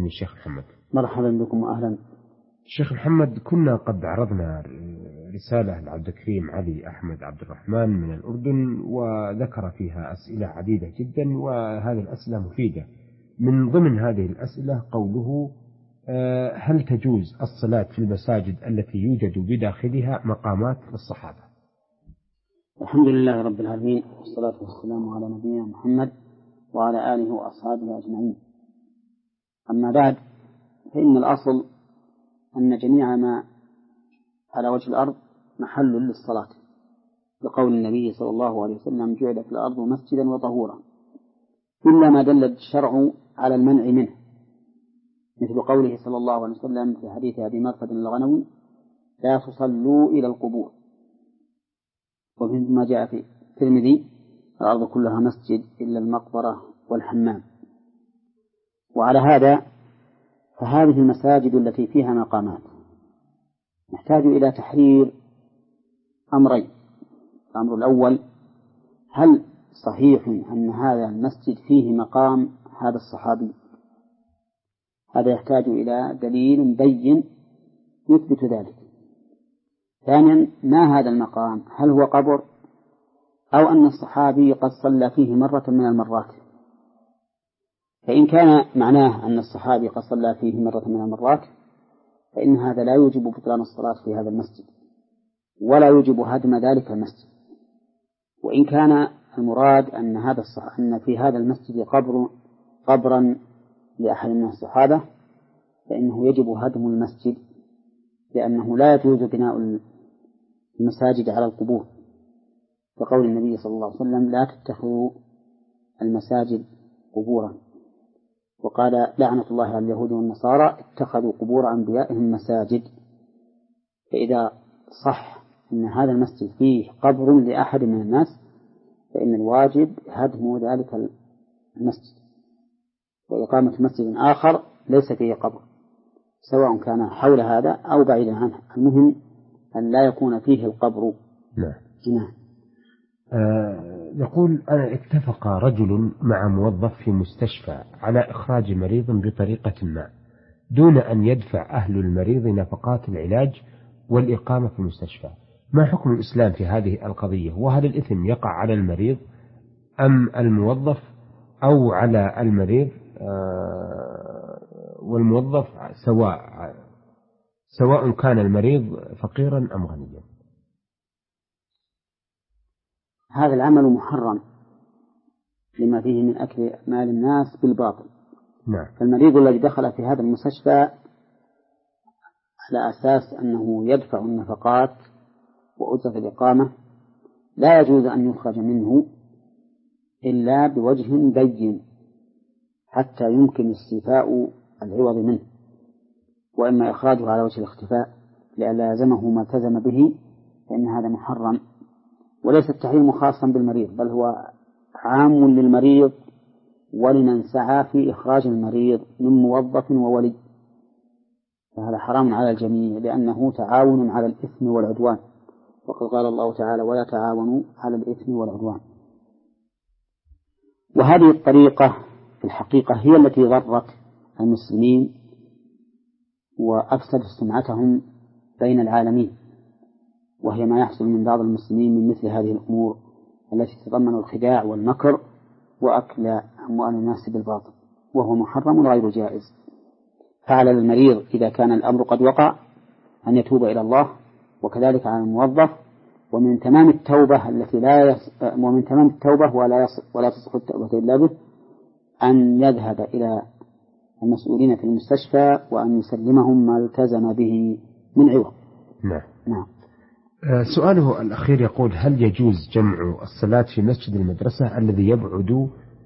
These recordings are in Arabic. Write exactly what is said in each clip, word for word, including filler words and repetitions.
سمي الشيخ محمد. مرحبا بكم وأهلا. الشيخ محمد، كنا قد عرضنا رسالة لعبد الكريم علي أحمد عبد الرحمن من الأردن، وذكر فيها أسئلة عديدة جدا، وهذه الأسئلة مفيدة. من ضمن هذه الأسئلة قوله: هل تجوز الصلاة في المساجد التي يوجد بداخلها مقامات للصحابة؟ الحمد لله رب العالمين، والصلاة والسلام على نبينا محمد وعلى آله وأصحابه أجمعين. أما بعد، فإن الأصل أن جميع ما على وجه الأرض محل للصلاة، بقول النبي صلى الله عليه وسلم: جعلت الأرض مسجدا وطهورا، إلا ما دل الشرع على المنع منه، مثل قوله صلى الله عليه وسلم في حديث أبي مرثد الغنوي: لا تصلوا إلى القبور. ومما جاء في الترمذي: الأرض كلها مسجد إلا المقبرة والحمام. وعلى هذا فهذه المساجد التي فيها مقامات نحتاج إلى تحرير أمرين. الأمر الأول: هل صحيح أن هذا المسجد فيه مقام هذا الصحابي؟ هذا يحتاج إلى دليل بين يثبت ذلك. ثانيا: ما هذا المقام؟ هل هو قبر أو أن الصحابي قد صلى فيه مرة من المرات؟ فإن كان معناه أن الصحابي قد صلى فيه مرة من المرات فإن هذا لا يوجب بطلان الصلاة في هذا المسجد، ولا يوجب هدم ذلك المسجد. وإن كان المراد أن هذا الصح... أن في هذا المسجد قبر قبرا لأحد من الصحابة فإنه يجب هدم المسجد، لأنه لا يجوز بناء المساجد على القبور، وقول النبي صلى الله عليه وسلم: لا تتخذوا المساجد قبورا. وقال: لعنة الله على اليهود والنصارى اتخذوا قبور أنبيائهم مساجد. فإذا صح أن هذا المسجد فيه قبر لأحد من الناس فإن الواجب هدم ذلك المسجد وإقامة مسجد آخر ليس فيه قبر، سواء كان حول هذا أو بعيدا عنه، المهم أن لا يكون فيه القبر. نعم. نعم. آه يقول: أنا اتفق رجل مع موظف في مستشفى على إخراج مريض بطريقة ما دون أن يدفع أهل المريض نفقات العلاج والإقامة في المستشفى. ما حكم الإسلام في هذه القضية؟ وهل الإثم يقع على المريض أم الموظف أو على المريض آه والموظف سواء سواء كان المريض فقيرا أم غنيا؟ هذا العمل محرم لما فيه من أكل مال الناس بالباطل. نعم. فالمريض الذي دخل في هذا المستشفى على أساس أنه يدفع النفقات وأجرة الإقامة لا يجوز أن يخرج منه إلا بوجه بين حتى يمكن استيفاء العوض منه، وإما إخراجه على وجه الاختفاء لئلا يلزمه ما التزم به، فإن هذا محرم. وليس التحريم خاصا بالمريض، بل هو عام للمريض ولمن سعى في إخراج المريض من موظف وولي، فهذا حرام على الجميع لأنه تعاون على الإثم والعدوان، وقد قال الله تعالى: ولا تعاونوا على الإثم والعدوان. وهذه الطريقة في الحقيقة هي التي ضرت المسلمين وأفسدت سمعتهم بين العالمين، وهي ما يحصل من بعض المسلمين من مثل هذه الأمور التي تتضمن الخداع والمكر وأكل أموال الناس بالباطل، وهو محرم غير جائز. فعلى المريض إذا كان الأمر قد وقع أن يتوب إلى الله، وكذلك على الموظف. ومن تمام التوبة التي لا يص... ومن تمام التوبة ولا يص... ولا تصح التوبة إلا به أن يذهب إلى المسؤولين في المستشفى وأن يسلمهم ما التزم به من عوض. نعم. نعم. سؤاله الأخير يقول: هل يجوز جمع الصلاة في مسجد المدرسة الذي يبعد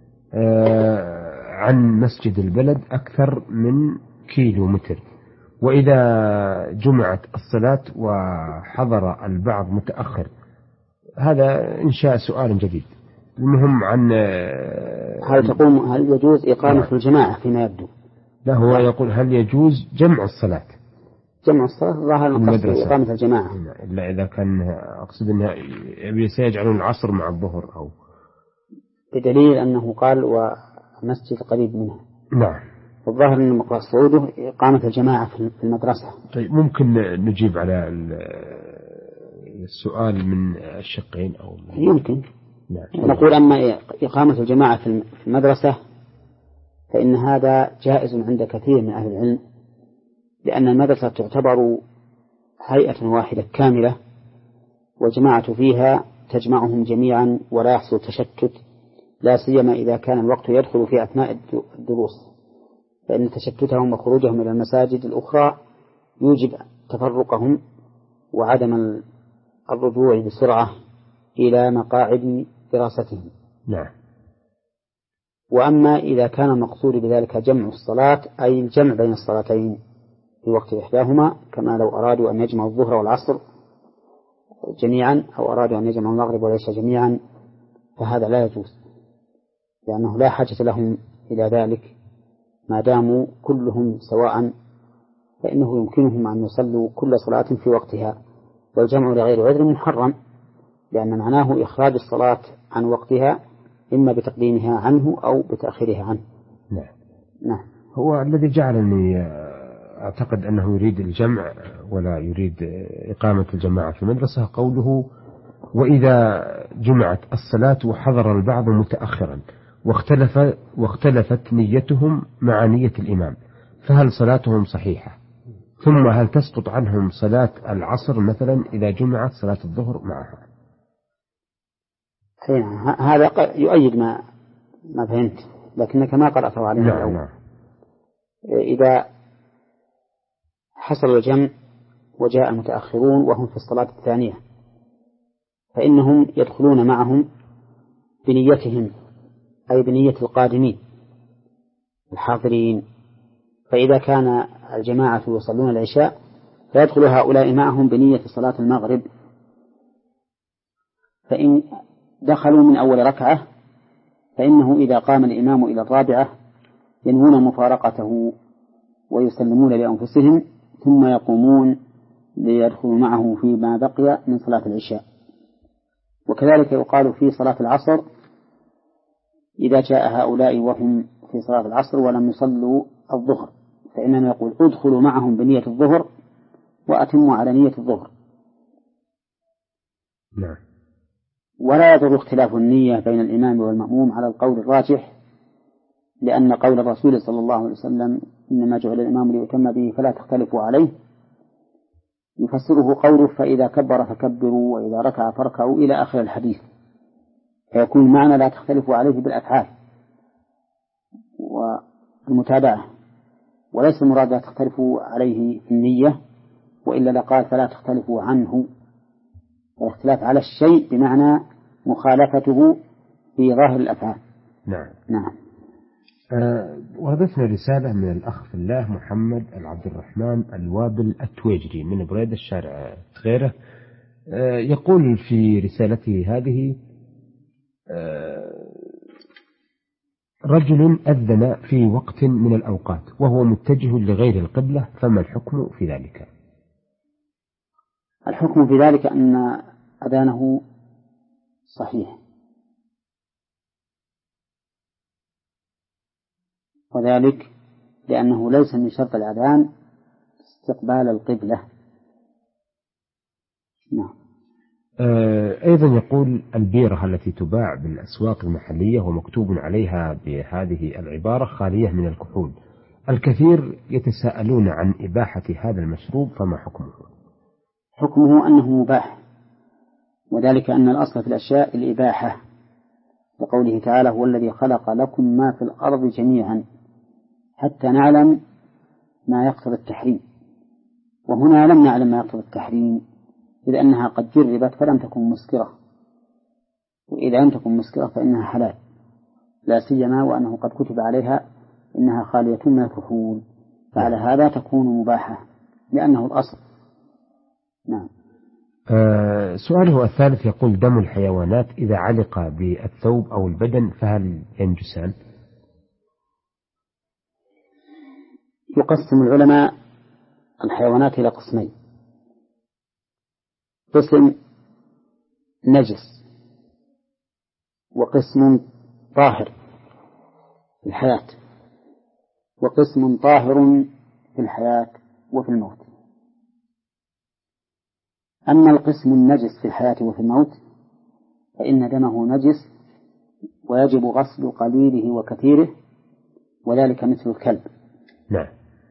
عن مسجد البلد أكثر من كيلو متر، وإذا جمعت الصلاة وحضر البعض متأخر؟ هذا إنشاء سؤال جديد. المهم عن هل تقوم هل يجوز إقامة الجماعة فيما يبدو؟ لا، هو يقول: هل يجوز جمع الصلاة جمع الصلاة ظاهر المدرسة إقامة الجماعة، إلا إذا كان أقصد أنها سيجعلون العصر مع الظهر، أو بدليل أنه قال ومسجد قريب منها. نعم. الظاهر أن مقصوده إقامة الجماعة في المدرسة. طيب ممكن نجيب على السؤال من الشقين أو من يمكن. نعم. نقول أما إقامة الجماعة في المدرسة فإن هذا جائز عند كثير من أهل العلم، لأن المدرسة تعتبر هيئة واحدة كاملة، والجماعة فيها تجمعهم جميعا ولا يحصل تشتت، لا سيما إذا كان الوقت يدخل في أثناء الدروس، فإن تشتتهم وخروجهم إلى المساجد الأخرى يوجب تفرقهم وعدم الرجوع بسرعة إلى مقاعد دراستهم. نعم. وأما إذا كان المقصود بذلك جمع الصلاة أي الجمع بين الصلاتين في وقت إحداهما، كما لو أرادوا أن يجمعوا الظهر والعصر جميعا أو أرادوا أن يجمعوا المغرب والعشاء جميعا، فهذا لا يجوز، لأنه لا حاجة لهم إلى ذلك ما داموا كلهم سواء، فإنه يمكنهم أن يصلوا كل صلاة في وقتها، والجمع لغير عذر محرم، لأن معناه إخراج الصلاة عن وقتها إما بتقديمها عنه أو بتأخيرها عنه. نعم. نعم. هو الذي جعلني أعتقد أنه يريد الجمع ولا يريد إقامة الجماعة في المدرسة قوله: وإذا جمعت الصلاة وحضر البعض متأخرا واختلف واختلفت نيتهم مع نية الإمام، فهل صلاتهم صحيحة؟ ثم هل تسقط عنهم صلاة العصر مثلا إذا جمعت صلاة الظهر معها؟ هذا يؤيد ما ما فهمت، لكنك ما قرأته علينا. نعم نعم. إذا حصل الجمع وجاء المتأخرون وهم في الصلاة الثانية فإنهم يدخلون معهم بنيتهم، أي بنية القادمين الحاضرين، فإذا كان الجماعة يصلون العشاء فيدخل هؤلاء معهم بنية صلاة المغرب، فإن دخلوا من أول ركعة فإنه إذا قام الإمام إلى الرابعة ينوون مفارقته ويسلمون لأنفسهم ثم يقومون ليدخلوا معه فيما بقي من صلاة العشاء. وكذلك يقال في صلاة العصر إذا جاء هؤلاء وهم في صلاة العصر ولم يصلوا الظهر فإننا نقول ادخلوا معهم بنية الظهر وأتموا على نية الظهر. نعم. ولا يضر اختلاف النية بين الإمام والمأموم على القول الراجح، لأن قول الرسول صلى الله عليه وسلم: إنما جعل الإمام ليؤتم به فلا تختلفوا عليه، يفسره قوله: فإذا كبر فكبروا وإذا ركع فاركعوا إلى آخر الحديث، فيكون معنى لا تختلفوا عليه بالأفعال والمتابعة، وليس المراد لا تختلفوا عليه في النية، وإلا لقال فلا تختلفوا عنه. الاختلاف على الشيء بمعنى مخالفته في ظاهر الأفعال. نعم. نعم. أه وردتنا رسالة من الأخ في الله محمد العبد الرحمن الوابل التويجري من بريدة الشارع غيره. أه يقول في رسالته هذه: أه رجل أذن في وقت من الأوقات وهو متجه لغير القبلة، فما الحكم في ذلك؟ الحكم في ذلك أن أذانه صحيح، وذلك لأنه ليس من شرط الأذان استقبال القبلة. نعم. أيضا يقول: البيرة التي تباع بالأسواق المحلية ومكتوب عليها بهذه العبارة خالية من الكحول، الكثير يتساءلون عن إباحة هذا المشروب، فما حكمه؟ حكمه أنه مباح، وذلك أن الأصل في الأشياء الإباحة، لقوله تعالى: هو الذي خلق لكم ما في الأرض جميعا حتى نعلم ما يقتضي التحريم. وهنا لم نعلم ما يقتضي التحريم، إذ أنها قد جربت فلم تكن مسكرة، وإذا لم تكن مسكرة فإنها حلال، لا سيما وأنه قد كتب عليها إنها خالية من الكحول، فعلى هذا تكون مباحة لأنه الأصل. نعم. أه سؤاله الثالث يقول: دم الحيوانات إذا علق بالثوب أو البدن فهل ينجسان؟ يقسم العلماء الحيوانات إلى قسمين: قسم نجس وقسم طاهر الحياة، وقسم طاهر في الحياة وفي الموت. أما القسم النجس في الحياة وفي الموت فإن دمه نجس ويجب غسل قليله وكثيره، وذلك مثل الكلب. نعم.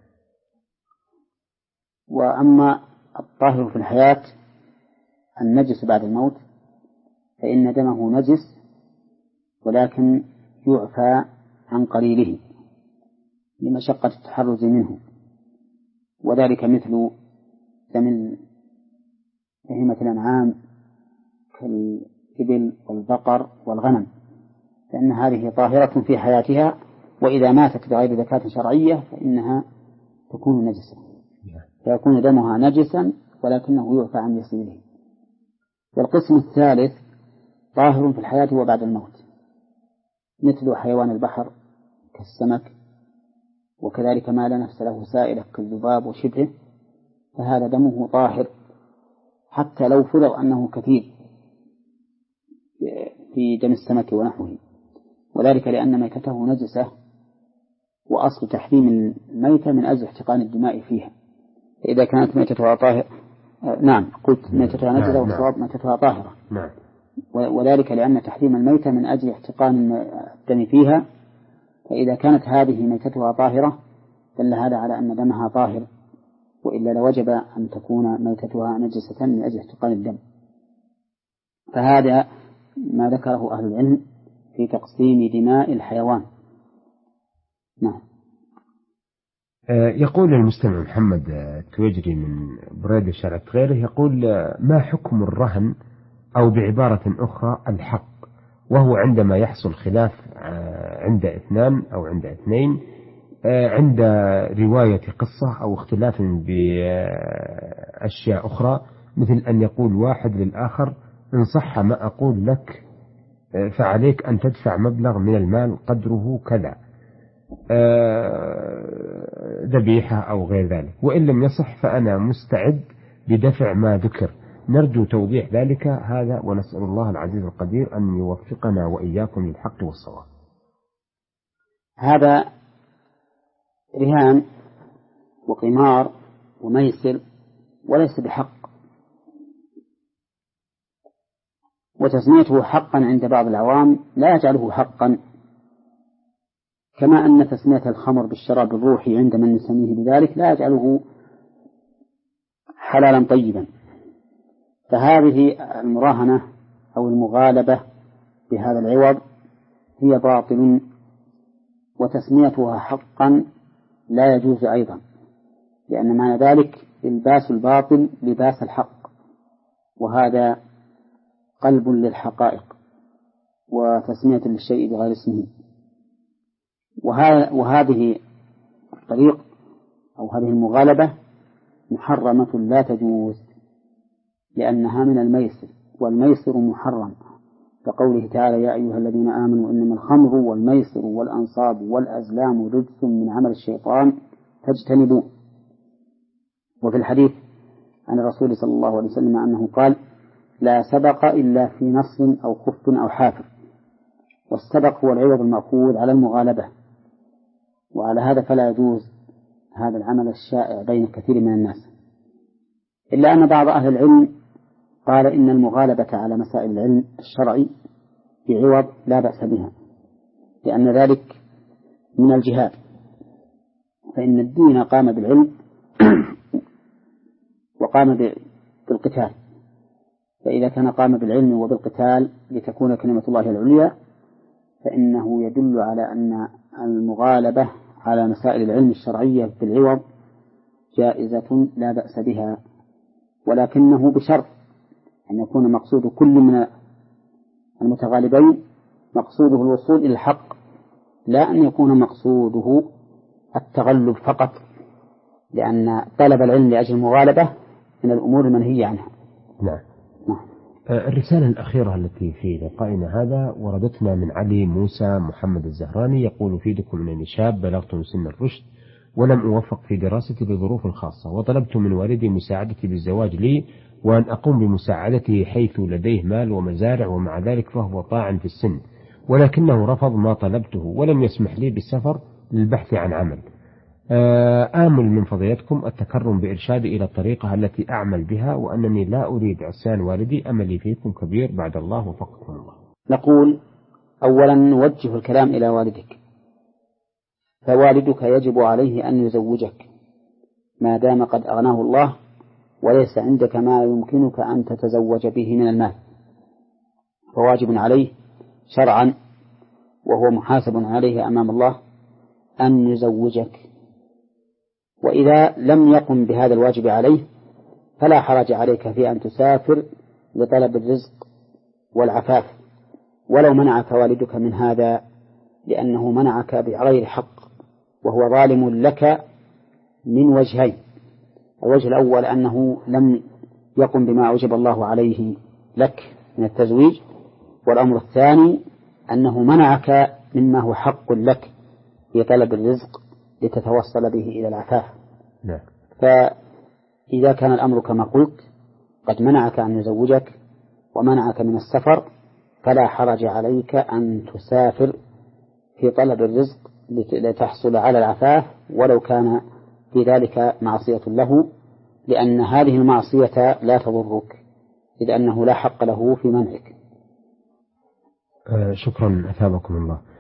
وأما الطاهر في الحياة النجس بعد الموت فإن دمه نجس ولكن يعفى عن قليله لمشقة التحرز منه، وذلك مثل دم بهيمة الأنعام كالإبل والبقر والغنم، فإن هذه طاهرة في حياتها، وإذا ماتت بغير زكاة شرعية فإنها تكون نجسة، فيكون دمها نجسا ولكنه يعفى عن يسيره. والقسم الثالث طاهر في الحياة وبعد الموت، مثل حيوان البحر كالسمك، وكذلك ما لا نفس له سائلة كالذباب وشبهه، فهذا دمه طاهر حتى لو فرض أنه كثير في دم السمك ونحوه، وذلك لأن ميتته نجسة، وأصل تحريم الميتة من أجل احتقان الدماء فيها، فإذا كانت ميتتها طاهرة نعم قلت ميتتها نجسة والصواب ميتتها طاهرة، نعم. وذلك لأن تحريم الميتة من أجل احتقان الدم فيها، فإذا كانت هذه ميتتها طاهرة دل هذا على أن دمها طاهر، وإلا لوجب أن تكون ميتتها نجسة من أجل احتقان الدم. فهذا ما ذكره أهل العلم في تقسيم دماء الحيوان. نعم. يقول المستمع محمد التويجري من بريدة شارع غيره، يقول ما حكم الرهن أو بعبارة أخرى الحق، وهو عندما يحصل خلاف عند اثنان أو عند اثنين عند رواية قصة أو اختلاف بأشياء أخرى، مثل أن يقول واحد للآخر إن صح ما أقول لك فعليك أن تدفع مبلغ من المال قدره كذا ذبيحة أو غير ذلك، وإن لم يصح فأنا مستعد بدفع ما ذكر. نرجو توضيح ذلك هذا، ونسأل الله العزيز القدير أن يوفقنا وإياكم للحق والصواب. هذا رهان وقمار وميسر وليس بحق، وتسميته حقا عند بعض العوام لا يجعله حقا، كما أن تسمية الخمر بالشراب الروحي عند من نسميه بذلك لا يجعله حلالا طيبا. فهذه المراهنة أو المغالبة بهذا العوض هي باطل، وتسميتها حقا لا يجوز أيضا، لأن معنى ذلك الباس الباطل لباس الحق، وهذا قلب للحقائق وتسمية للشيء بغير اسمه. وهذه الطريق أو هذه المغالبة محرمة لا تجوز، لأنها من الميسر، والميسر محرم، كقوله تعالى يا أيها الذين آمنوا إنما الخمر والميسر والأنصاب والأزلام رجس من عمل الشيطان فاجتنبوه. وفي الحديث عن الرسول صلى الله عليه وسلم أنه قال لا سبق إلا في نص أو خف أو حافر، والسبق هو العوض المأخوذ على المغالبة، وعلى هذا فلا يجوز هذا العمل الشائع بين كثير من الناس، إلا أن بعض أهل العلم قال إن المغالبة على مسائل العلم الشرعي بعوض لا بأس بها، لأن ذلك من الجهاد، فإن الدين قام بالعلم وقام بالقتال، فإذا كان قام بالعلم وبالقتال لتكون كلمة الله العليا فإنه يدل على أن المغالبة على مسائل العلم الشرعية بالعوض جائزة لا بأس بها، ولكنه بشرط أن يكون مقصود كل من المتغالبين مقصوده الوصول إلى الحق، لا أن يكون مقصوده التغلب فقط، لأن طلب العلم لأجل المغالبة من الأمور المنهية عنها. نعم. نعم. الرسالة الأخيرة التي في لقائنا هذا وردتنا من علي موسى محمد الزهراني، يقول فيدكم أنني شاب بلغت من سن الرشد ولم أوفق في دراستي بظروف خاصة، وطلبت من والدي مساعدتي بالزواج لي وأن أقوم بمساعدته حيث لديه مال ومزارع، ومع ذلك فهو طاعن في السن، ولكنه رفض ما طلبته ولم يسمح لي بالسفر للبحث عن عمل، آمل من فضيلتكم التكرم بإرشادي إلى الطريقة التي أعمل بها، وأنني لا أريد عصيان والدي، أملي فيكم كبير بعد الله وفقكم الله. نقول أولا نوجه الكلام إلى والدك، فوالدك يجب عليه أن يزوجك ما دام قد أغناه الله وليس عندك ما يمكنك أن تتزوج به من المال، فواجب عليه شرعا وهو محاسب عليه أمام الله أن يزوجك. وإذا لم يقم بهذا الواجب عليه فلا حرج عليك في أن تسافر لطلب الرزق والعفاف، ولو منعك والدك من هذا لأنه منعك بغير حق وهو ظالم لك من وجهين: الوجه الأول أنه لم يقم بما أوجب الله عليه لك من التزويج، والأمر الثاني أنه منعك مما هو حق لك في طلب الرزق لتتوصل به إلى العفاف. نعم. فإذا كان الأمر كما قلت قد منعك أن يزوجك ومنعك من السفر فلا حرج عليك أن تسافر في طلب الرزق لتحصل على العفاف ولو كان في ذلك معصية له، لأن هذه المعصية لا تضرك إذ أنه لا حق له في منعك. آه شكرا أثابكم الله.